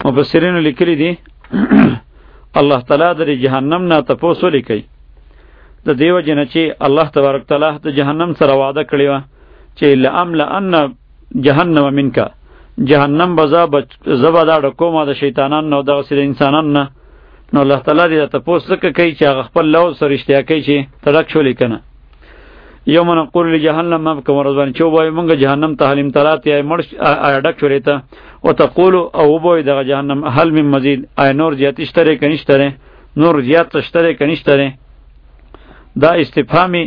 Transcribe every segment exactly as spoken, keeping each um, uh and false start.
مفسرین لیکلی دي الله تعالی د جهنم نه تاسو لیکي د دیو جن چې الله تبارک تعالی د جهنم سره وعده کړی و چې لاملا ان جهنم منک جهنم بزا زبدا د کومه د شیطانان نو د سر انسانان نه نو الله تعالی دې تاسو څخه کوي چې خپل لو سره اشتیا کوي چې ترک شو لیکنه یوم نقول لجهنم ما بكم ورزوان چو وای مونږ جهنم ته حلیم تلات یا مړ اډک شولې ته وتقول او وای د جهنم هل من مزید ای نور زیات اشتره کنيشتره نور زیات اشتره کنيشتره دا استفهامی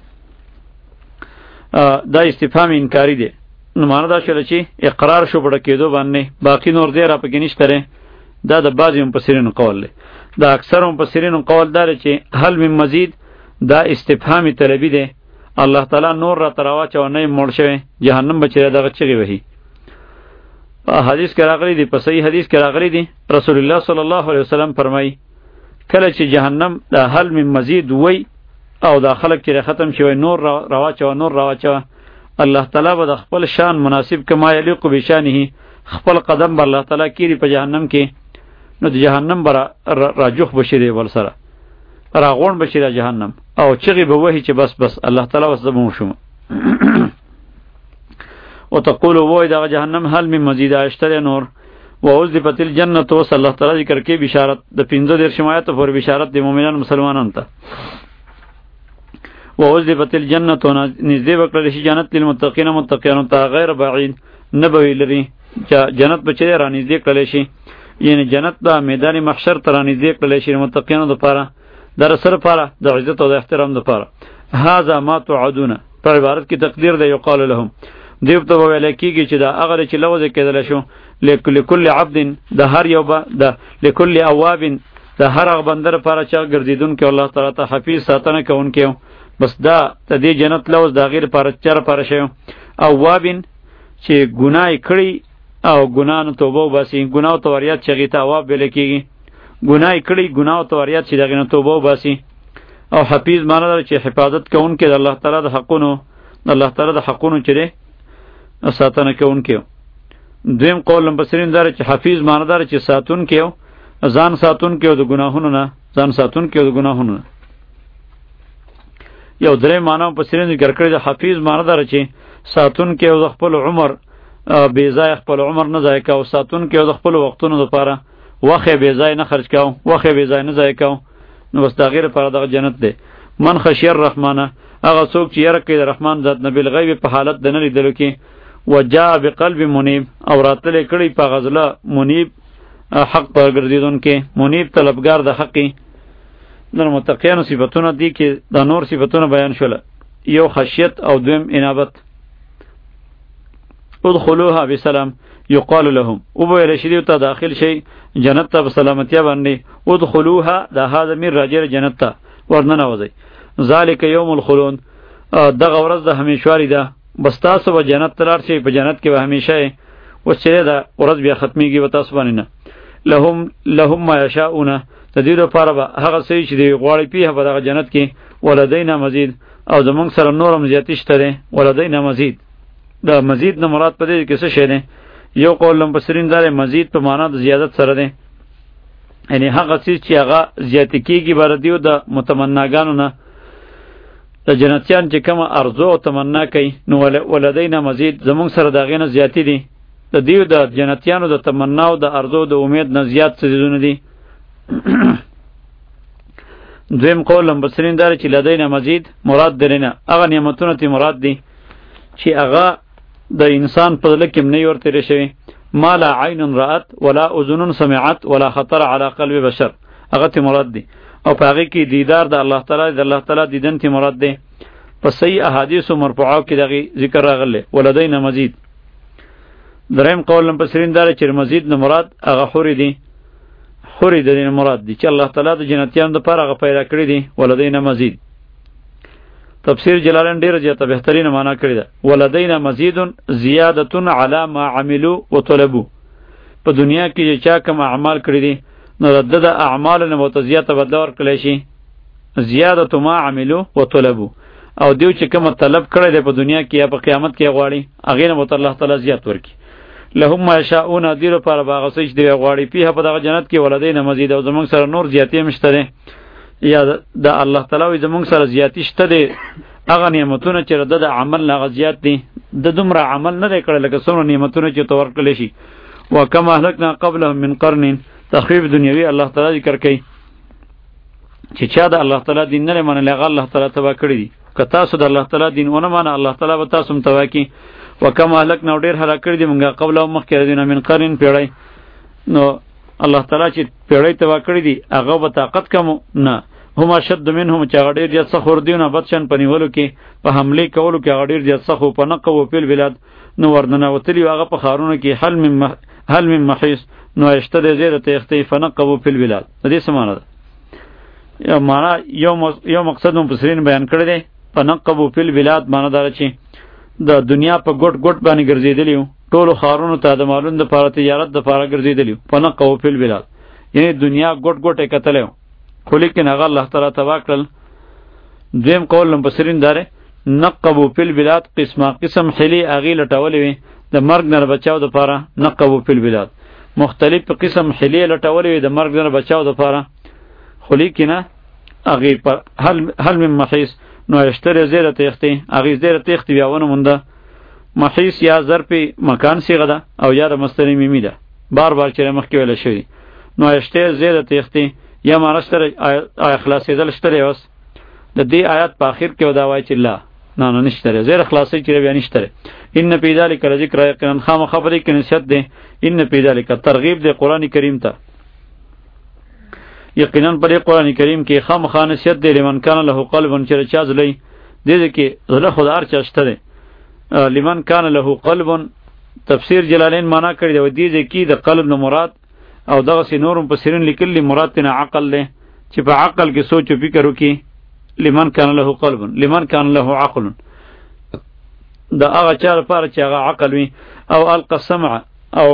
دا استفهامی انکاری دی نو معنا دا شول چې اقرار شو بڑا کېدو باندې باقی نور دی را پکې نشتره دا د بعضی مفسرین قول دی دا اکثر مفسرین قول دار چې هل من مزید دا استفهامی طلبی دی الله تعالی نور را تراوا چو نه مړ شوی جهنم بچی دغه چغي وهی حدیث کې راغلی دی په صحیح حدیث کې راغلی دی رسول الله صلی الله علیه وسلم فرمای کله چې جهنم د هل من مزید وای او دا خلق چې ختم شوی نور روا چو نور روا چو الله تعالی به د خپل شان مناسب کما یلیق بشانه خپل قدم بر الله تعالی کیری په جهنم کې نو د جهنم بر راجوخ بشری ول سره راغون بشری جهنم او چغي به وਹੀ چې بس بس الله تعالی وسدمو شوم وتقول وای دا جهنم هل من مزید اشتر نور ووزفت الجنه وصلی الله تعالی ذکر کې بشارت د پنځه دیر شمایت پر بشارت د مؤمنان مسلمانانو ته ووزفت الجنه نزدې وکړه شي جنت للمتقین متقین ته غیر بعید نبوی لري جنت بچی را نزدې کړل شي یعنی جنت د میدان محشر تر نزدې کړل شي متقینو لپاره در سر پاره د عزت او د احترام لپاره هاذا ما توعدون پر عبارت کی تقدیر ده یقال لهم دیو ته ویل کیږي چې دا هغه چې لوځه کېدل شو لکل کل عبد د هر یو د لکل اواب د هر هغه بندر لپاره چې ګرځیدون کې الله تعالی ته حفیظ ساتنه کوونکې بس دا ته دې جنت لوز د غیر لپاره چر لپاره شو اواب چې ګناه کړی او ګناه نه توبه وباسي ګناه توریات چې ته اواب بل کېږي ګناه کړی ګناه او توریات چې دغه نه توبه وباسي او حفیظ معنی دا چې حفاظت کوونکې د الله تعالی د حقونو د الله تعالی د حقونو چره ساتنه کوونکې دویم قول مفسرین دا چې حفیظ معنی دا چې ساتونکې ځان ساتونکې د ګناهونو نه ځان ساتونکې د ګناهونو نه یو درې معنی مفسرین ذکر کړی د حفیظ معنی دا چې ساتونکې د خپل عمر بې ځای خپل عمر نه ضایع کوي ساتونکې د خپل وختونو لپاره وخه بے ځای نه خرج کاو وخه بے ځای نه ځای کاو نو بس دا غیر پر دغه جنت دی من خشی الرحمن هغه څوک چې یره کوي د رحمان ذات نه بل غیب په حالت د نه لیدلو کې وجاء بقلب منیب او راتل کړي په غزله منیب حق پر ګرځیدون کې منیب طلبگار د حقي د متقینو صفاتونه دي کې د نور صفاتونه بیان شول یو خشیت او دویم انابت ادخلوها بسلام یقال لهم او به رشیدو ته داخل شي جنت ته سلامتی باندې ادخلوها د هاذا میر راجر جنت ته ورننه وځي ذالک یوم الخلود دغه ورځ د همیشواری ده بس تاسو به جنت تلار شي په جنت کې به همیشه او چې دا ورځ بیا ختمیږي و تاسو باندې نه لهم لهم ما یشاؤون تدیر لپاره به هغه څه چې دی غواړي په هغه دغه جنت کې ولدینا مزید او زمونږ سره نورم زیاتې شته ولدینا مزید دا مزید نه مراد پدې کې څه شی دی یو قول مفسرین دار مزید په معنا د زیادت سره دی یعنی هغه څه چې هغه زیات کیږي بر دیو د متمناګانو نه د جنتیان چې کوم ارزو او تمنا کوي نو ولدینا مزید زمونږ سره دغه نه زیاتی دي د دیو د جنتیانو د تمنا او د ارزو د امید نه زیات څه دي دي دویم قول مفسرین دار چې لدینا مزید مراد درنه هغه نعمتونه تی مراد دي چې هغه د انسان په لکه نه ورته رشي ما لا عین رات ولا اذن سمعت ولا خطر على قلب بشر هغه ته مراد دي او په هغه کې دیدار د الله تعالی د الله تعالی دیدن ته مراد دي په صحیح احادیث او مرفوعه کې دغه ذکر راغله ولدینا مزید دریم قول مفسرین دار چې مزید نه مراد هغه خوري دي خوري د مراد دي چې الله تعالی د جنتیانو لپاره هغه پیدا کړی دي ولدینا مزید تفسیر جلالین ډیر زیاته بهترینه معنا کړی ده ولدینا مزید زیادت علی ما عملوا وطلبوا په دنیا کې چې چا کوم اعمال کړی دي نو د اعمال نه متزیاته بدل ورکړي شي زیادت ما عملوا وطلبوا او دیو چې کوم طلب کړی دی په دنیا کې یا په قیامت کې غواړي هغه نه مت الله تعالی زیات ورکړي لهم ما یشاؤون دیرو پر باغ سچ دی غواړي پیه په دغه جنت کې ولدین مزید او زمونږ سره نور زیاتې مشته یا د الله تعالی وي زمونږ سره زیاتی شته دی هغه نعمتونه چې د عمل نه زیات دي د دومره عمل نه کړل لکه څومره نعمتونه چې تو ورکړل شي وکما اهلکنا قبلهم من قرن تخفیف دنیوي الله تعالی ذکر کوي چې چا د الله تعالی دین نه منل هغه الله تعالی تبا کړی دي که تاسو د الله تعالی دین ونه مانه الله تعالی به تاسو تبا کی وکما اهلکنا ډیر هلاک کړی دي مونږه قبلهم مخکې دینه من قرن پیړی نو الله تعالی چې پیړی تبا کړی دي هغه به طاقت کم نه هم شد منهم چې غډیر جت سخور دیونه بدشن پنیولو کې په حمله کولو کې غډیر جت سخو په نقو په بلاد نو ورننه وتلی هغه په خارونو کې حل من مح... حل من محیس نو اشتد زیره تختی فنقو په بلاد دې سمانه یا معنا یو م... یو مقصد مفسرین بیان کړی دی فنقو په بلاد معنا دار چې د دنیا په ګټ ګټ باندې ګرځیدلی ټولو خارونو ته د مالون د لپاره تجارت د لپاره ګرځیدلی فنقو په بلاد یعنی دنیا ګټ ګټ کتلې خو لیکن هغه الله تعالی تبا کړل دویم قول مفسرین داره نقبو فی البلاد قسمه قسم حلی اغي لټولې وي د مرګ نه بچاو د پاره نقبو فی البلاد مختلف قسم حلی لټولې وي د مرګ نه بچاو د پاره خو لیکن اغي پر هل هل من محیس نو اشتری زیره تختی اغي زیره تختی بیاونه مونده محیس یا ظرف مکان صيغه ده او یا د مستری میمی ده بار بار چې مخکې ویل شوی نو اشتری زیره تختی یا مارشتره آیا خلاصی دل شتره اوس د دې آیات په اخر کې ودا وای چې لا نه نه نشتره زیر خلاصی چې بیا نشتره ان فی ذلک ذکر یقینا خام خبرې کې نشد ده ان فی ذلک ترغیب د قران کریم ته یقینا پر قران کریم کې خام خانسیت دی لمن کان له قلب چې چا زلی دې کې زله خدار چاشته ده لمن کان له قلب تفسیر جلالین معنا کړی دی دې کې د قلب نو مراد او دغه سي نورم په سرین لیکلی مراد تن عقل له چې په عقل کې سوچ او فکر وکي لمن کان له قلب لمن کان له عقل دا هغه چا لپاره چې هغه عقل وي او القى السمع او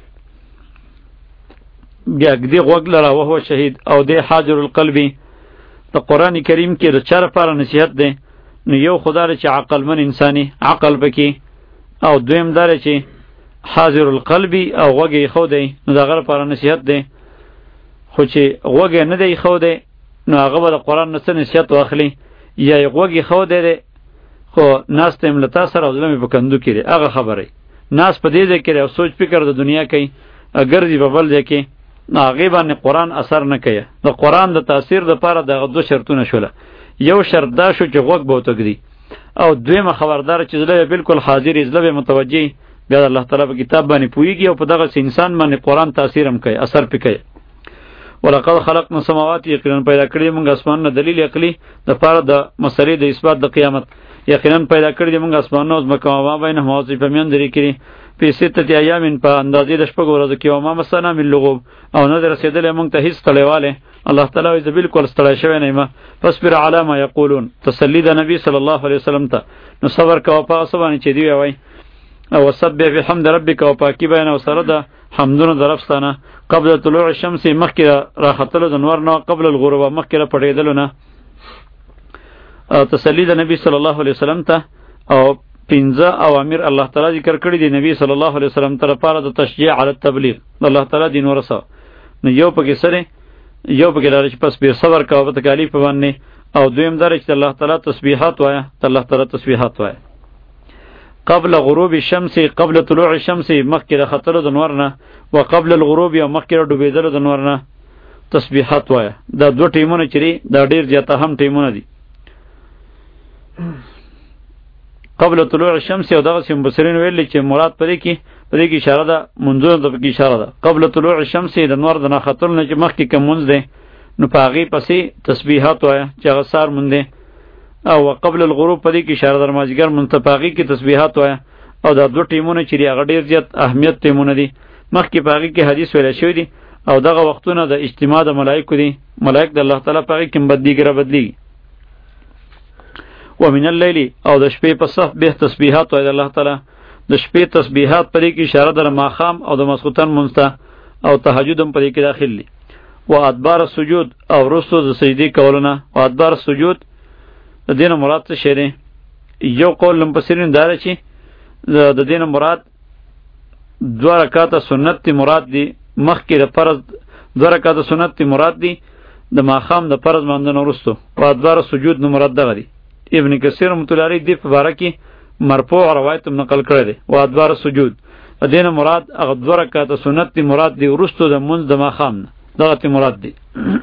بیا دې غوږ لره او هو شهید او دې حاضر القلب د قران کریم کې د چا لپاره نصیحت ده نو یو خدای چې عقل من انساني عقل پکې او دویم دار چې حاضر القلب او غوږی خو دی نو دغه لپاره نصیحت دی خو چې غوږی نه دی خو دی نو هغه به د قرآن نه څه نصیحت واخلي یا یې غوږی خو دی دی خو ناس ته املتا سره او زلمې په کندو کړي هغه خبره ناس په دې ځای کې او سوچ فکر د دنیا کوي ګرځي په بل ځای کې نو هغې باندې قرآن اثر نه کوي د قرآن د تاثیر دپاره دغه دو شرطونه شوله یو شرط دا شو چې غوږ به وتږدي او دویمه خبردار چې زړه بالکل حاضر زړه به متوجه بیا الله تعالی په کتاب باندې پویږي او په دغه انسان باندې قرآن تاثیر هم کوي اثر پې کوي ولقد خلقنا السماوات یقینا پیدا کړی موږ اسمان نه دلیل عقلی د پاره د مسلې د اثبات د قیامت یقینا پیدا کړی موږ اسمان او زمکه او ما بینه موضوع په میان درې کړی په سته ایامین په اندازې د شپږ ورځو کې او ما مسنا من لغوب او نه رسیدلې موږ ته هیڅ تړیواله الله تعالی وی بالکل ستړی شوی نه ما فصبر علی ما یقولون تسلی د نبی صلی الله علیه وسلم ته نو صبر کوه په اسبانه چې دی وای او سبح بحمد ربک او پاکی بیان او سره د حمدونو درفستانه قبل طلوع الشمس مخکې راختلو د نور نه قبل الغروب مخکې را پټېدلو نه تسلی د نبی صلی الله علیه وسلم ته او پنځه اوامر الله تعالی ذکر کړی دی نبی صلی الله علیه وسلم ته لپاره د تشجیع علی التبلیغ الله تعالی دین ورسو نو یو پکې سره یو پکې لري چې پس به صبر کوه په تکالیف باندې او دویم درې چې الله تعالی تسبیحات وایا الله تعالی تسبیحات وایا قبل غروب الشمس قبل طلوع الشمس مخکې خطر د نور نه او قبل الغروب او مخکې ډوبېدل د نور نه تسبیحات وایا دا دوه ټیمونه چری دا ډیر زیاته هم ټیمونه دي قبل طلوع الشمس او دغه سیم بصرین ویل چې مراد پدې کې پدې کې اشاره ده منځونه د کې اشاره ده قبل طلوع الشمس د نور د نه خطر نه چې مخکې کوم منځ ده نو پاغي پسې تسبیحات وایا چې غسار مونږ ده او قبل الغروب پدې کې اشاره در ماجګر منتفاقی کې تسبیحات وایا او دا دوه ټیمونه چې هغه ډیر زیات اهمیت ټیمونه دي مخکې پاغي کې حدیث ویل شوی دی او دغه وختونه د اجتماع د ملائکه دي ملائک د الله تعالی پاغي کې بدلیږي بدلی ومن الليل او د شپې په صف به تسبیحات وایا الله تعالی د شپې تسبیحات پدې کې اشاره در ماخام او د مسخوتن منسته او تهجد هم پدې کې داخل دي و ادبار السجود او رسو د سجدي کولونه او ادبار السجود د دین مراد څه شری یو قول لمپسرین دار چې د دین مراد دو رکعات سنت تی مراد دی مخکې د فرض دو رکعات سنت تی مراد دی د ماخام د فرض ماندنه وروستو او ادبار سجود نو مراد دغه دی ابن کثیر رحمۃ اللہ علیہ دی په باره کې مرفوع روایت نقل کړی دی او ادبار سجود دین مراد هغه دو رکعات سنت تی مراد دی وروستو د منځ د ماخام دغه تی مراد دی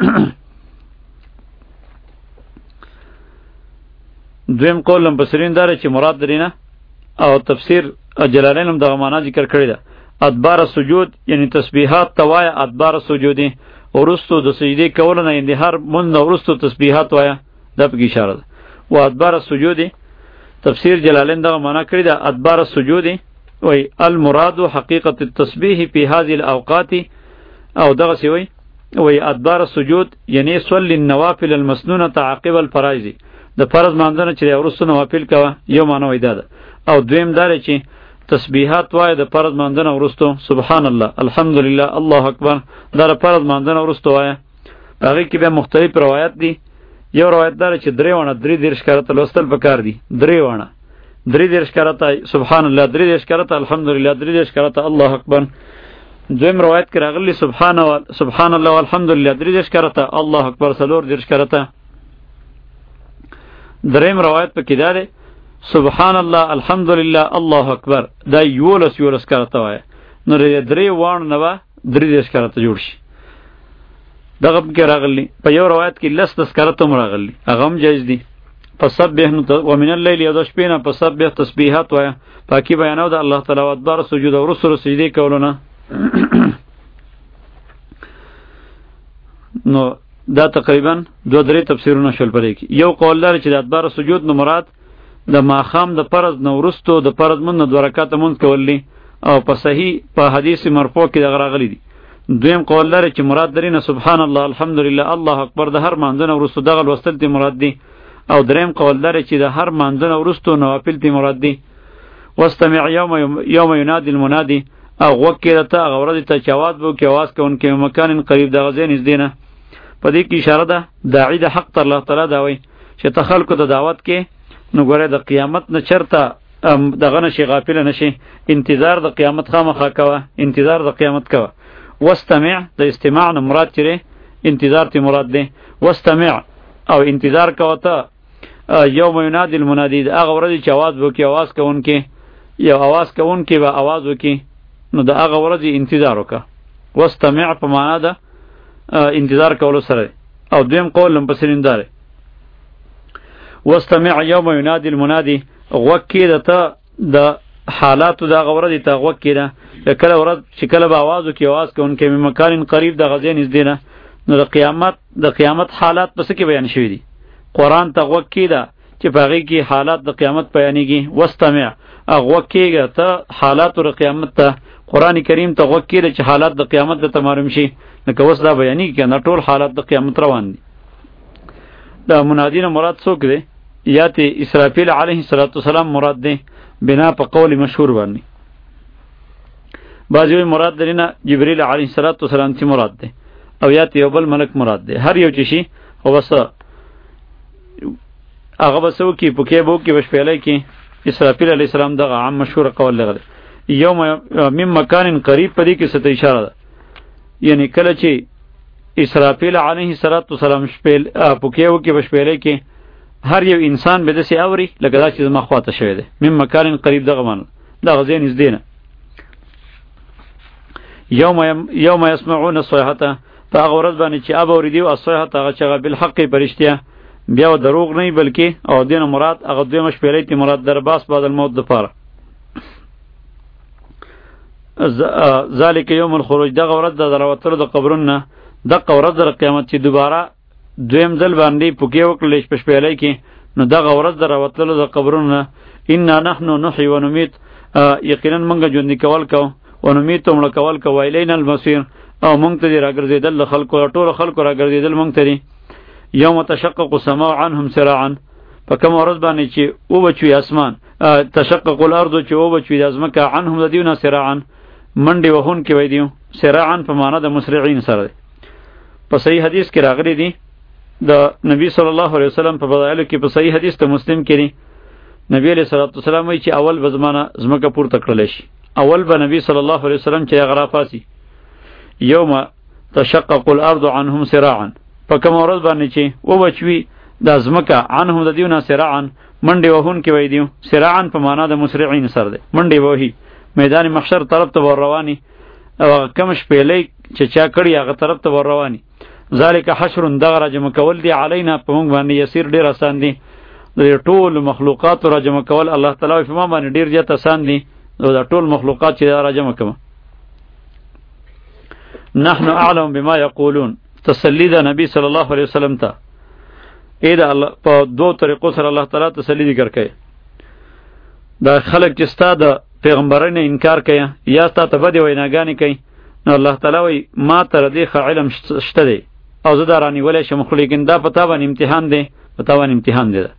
دویم قول مفسرین داره چې مراد درینه او تفسیر جلالین هم دغه معنا ذکر کړی ده ادبار سجود یعنی تسبیحات توای ادبار سجودی ورستو د سجدی کول نه یعنی هر من ورستو تسبیحات وایا د په اشاره ده و ادبار سجودی تفسیر جلالین دغه معنا کړی ده ادبار سجودی وی المراد حقیقت التسبیح فی هذه الاوقات او دغه سی وی وی ادبار سجود یعنی صلی النوافل المسنونه عقب الفرائض د فرض مانځنه چې ورستو نوافل کوه یو معنا وای ده او دویم داره چې تسبیحات وای د فرض مانځنه ورستو سبحان الله الحمدلله الله اکبر دا د فرض مانځنه ورستو وای هغه کې به مختلف روایت دي یو روایت داره چې درې ونه درې دیرش کرته لوستل پکار دي درې ونه درې دیرش کرته سبحان الله درې دیرش کرته الحمدلله درې دیرش کرته الله اکبر دویم روایت کې راغلی سبحان الله سبحان الله والحمدلله درې دیرش کرته الله اکبر څلور دیرش کرته دریم روایت په کې ده سبحان الله الحمدلله الله اکبر دا یولس یولس کرته وای نو درې وان نه و درې دیش کرته جوړ شي دغه کې راغلی په یو روایت کې لس دس کرته هم راغلی هغه هم جایز دي فسبح ومن الليل یو د شپې نه فسبح تسبیحات وای پاکي بیانو د الله تعالی او ادبار سجود او رسول سجدي کولونه نو دا تقریبا دو درې تفسیرونه شول پرې کې یو قول لري چې د ادبار سجود نو مراد د ماخام د فرض نو ورستو د فرض من د رکعات مونږ کولی او په صحیح په حدیث مرفوع کې دغه راغلی دي دویم قول لري چې مراد درینه سبحان الله الحمدلله الله اکبر د هر مانځنه ورستو دغه لوستل تی مراد دي او دریم قول لري چې د هر مانځنه ورستو نوافل تی مراد دي واستمع یوم یوم ینادی المنادی او وکیل ته غورد ته چواز بو کې आवाज کوونکې مکان قریب دغه ځای نږدې نه په دې کې اشاره ده داعی د حق تر الله تعالی دا وایي چې ته خلکو ته دعوت کې نو ګوره د قیامت نه چرته دغه نشي غافل نشي انتظار د قیامت خامخا کوه انتظار د قیامت کوه واستمع د استماع نه مراد چیرې انتظار تی مراد دی واستمع او انتظار کوه ته یوم ینادی المنادی هغه ورځ چې आवाज وکي आवाज کوونکې یو आवाज کوونکې به आवाज وکي نو د هغه ورځ انتظار وکړه واستمع په معنا ده انتظار کولو سره او دویم قول لم پسرین داره واستمع یوم ینادی المنادی غوکی ده ته د حالاتو دا غوره دي ته غوکی ده کله ورځ چې کله به आवाज وکي आवाज کوونکې مې مکان قریب د غزې نږدې نه نو د قیامت د قیامت حالات پس کې بیان شوی دي قرآن ته غوکی ده چې په هغې کې حالات د قیامت بیانېږي واستمع غوکیږه ته حالاتو د قیامت ته قرآن کریم ته غوکی ده چې حالات د قیامت ته معلوم شي لکه اوس دا بیانېږي که نه ټول حالات د قیامت روان دي د منادي نه مراد څوک دی یا ته اسرافیل علیه السلام مراد دی بنا په قول مشهور باندې بعضی مراد درینه جبرئیل علیه السلام تی مراد دی او یا ته یو بل ملک مراد دی هر یو چی خو بس هغه بسو کی پوکې بو کې بشپېلې کې اسرافیل علیه السلام دغه عام مشهور قول لغله یوم من مکان قریب پدې کې ست اشاره ده یعنی کله چې اسرافیل علیه السلام شپېل پوکې وو کې بشپېلې کې هر یو انسان به دسی اوري لکه دا چې مخواته شوی دی من مکان قریب دغه من دغه ځای نږدې نه یوم یوم یسمعون الصیحه فهغه ورځ باندې چې اب اوریدي او الصیحه هغه چې بالحق پرشتیا بیا دروغ نه بلکې او دین مراد هغه دوی مش پیلې تی مراد در باس بعد الموت د پاره ذالک یوم الخروج دغه ورځ د دروتلو د قبرونه دغه ورځ د قیامت چې دوباره دویم ځل باندې پوکې وکړلې پښ پیلې کې نو دغه ورځ د دروتلو د قبرونه ان نحنو نحيي ونميت یقینا موږ ژوند کول کو ونميت موږ کول کو ویلین المصير او موږ ته راګرځیدل خلکو ټول خلکو راګرځیدل موږ ته یوم تشقق السماء عنهم سراعا فکم ورځ باندې چې او بچوي اسمان تشقق الارض چې او بچوي د ازمکه عنهم لدیونه سراعا منډي وهون کې وای دیو سراعا په معنا د مسرعين سره په صحیح حدیث کې راغلي دي د نبی صلی الله علیه وسلم په فضایلو کې په صحیح حدیث ته مسلم کې نبی علیہ الصلوۃ والسلام وایي چې اول به زمانہ زمکه پورته کړل شي اول به نبی صلی الله علیه وسلم چې هغه راپاسی یوم تشقق الارض عنهم سراعا په کوم ورځ باندې چې او بچوي د ازمکه عنهم د دیونه سراعا منډې وهون کې وای دیو سراعا په معنا د مسرعين سره ده منډې وهي میدان محشر طرف ته ور رواني او کم شپېلې چې چا کړی هغه طرف ته ور رواني ذالک حشر دغه راجم کول دی علینا په موږ باندې یسیر ډیر آسان دی د ټول مخلوقات راجم کول الله تعالی په ما باندې ډیر زیات آسان دی د ټول مخلوقات چې راجم کوم نحن اعلم بما یقولون تسلی د نبی صلی الله علیه وسلم ته اې دا الله په دوه طریقو سره الله تعالی تسلی ذکر کوي دا خلق چې ستا د پیغمبرانو انکار کوي یا ستا ته بده ویناګانی کوي نو الله تعالی وی ما تر دې خ علم شته دی او زه دا رانی ولې شم خو لیکن دا پتا باندې امتحان دی پتا باندې امتحان دی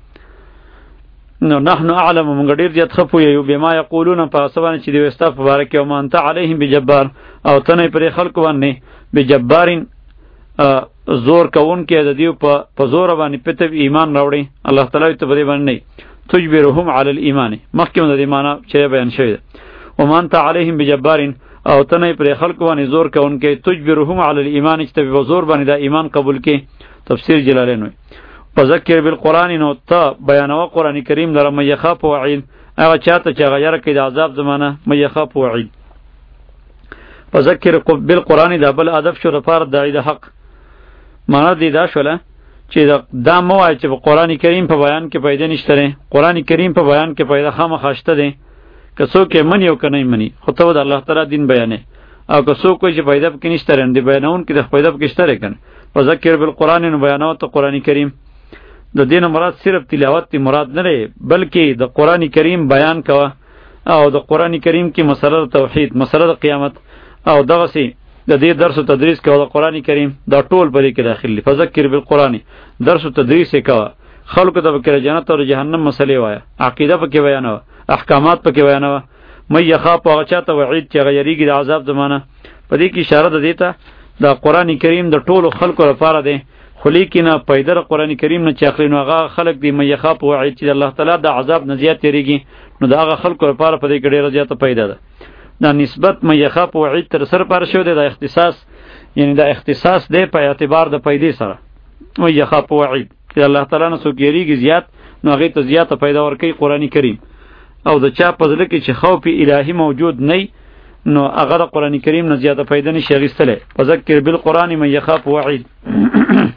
نو نحن اعلم من غډیر جت خپو یو بما یقولون په سبانه چې دی وستا په باره کې او مان ته علیهم بجبار او تنه پر خلق باندې بجبارین زور کون کې د دیو په په زور باندې پته ایمان راوړي الله تعالی ته بری باندې تجبرهم علی الايمان مخکې د ایمان چې بیان شوی او مان ته علیهم بجبارین او تنه پر خلق باندې زور کون کې تجبرهم علی الايمان چې په زور باندې دا ایمان قبول کې تفسیر جلالین وي فذکر بالقران نو ته بیانوا قران کریم لره مې خاف وعید هغه چاته چې غیر کې د عذاب زمانه مې خاف وعید فذکر بالقران دا بل ادب شو لپاره دای د حق معنا دی دا شوله چې دا موای چې قران کریم په بیان کې پیدا نشته قران کریم په بیان کې پیدا خامخاشته دی که څوک یې منی او کنه منی خو ته د الله تعالی دین بیانې او که څوک چې پیدا کې نشته رندې بیانون کې د پیدا کې نشته کنه فذکر بالقران نو بیانو ته قران کریم د دین مراد صرف تلاوت تی مراد نه لري بلکې د قران کریم بیان کوه او د قران کریم کې مسله توحید مسله قیامت او دغه سي د دې درس او تدریس کوه د قران کریم دا ټول پرې کې داخلي فذکر بالقران درس او تدریس کوه خلکو ته به جنت او جهنم مسلې وایا عقیده پکې بیانوه احکامات پکې بیانوه مې یخاف او چاته وعید چې غیریږي د عذاب زمانه په دې کې اشاره ده دیته د قران کریم د ټولو خلکو لپاره دی خو لیکنه پیدر قران کریم نه چاخلینو هغه خلک دی مې یخاف وعید چې الله تعالی د عذاب نه زیات تیریږي نو دا هغه خلکو لپاره په دې کې ډیره زیاته پیدا ده دا نسبت مې یخاف وعید تر سر پر شو دی د اختصاص یعنی دا اختصاص دی په اعتبار د پیدې سره مې یخاف وعید چې الله تعالی نه څوک یریږي زیات نو هغه ته زیاته پیدا ورکوي قران کریم او د چا په ځل کې چې خوف الهی موجود نه نو هغه د قران کریم نه زیاته پیدا نشي غیستله فذکر بالقران من یخاف وعید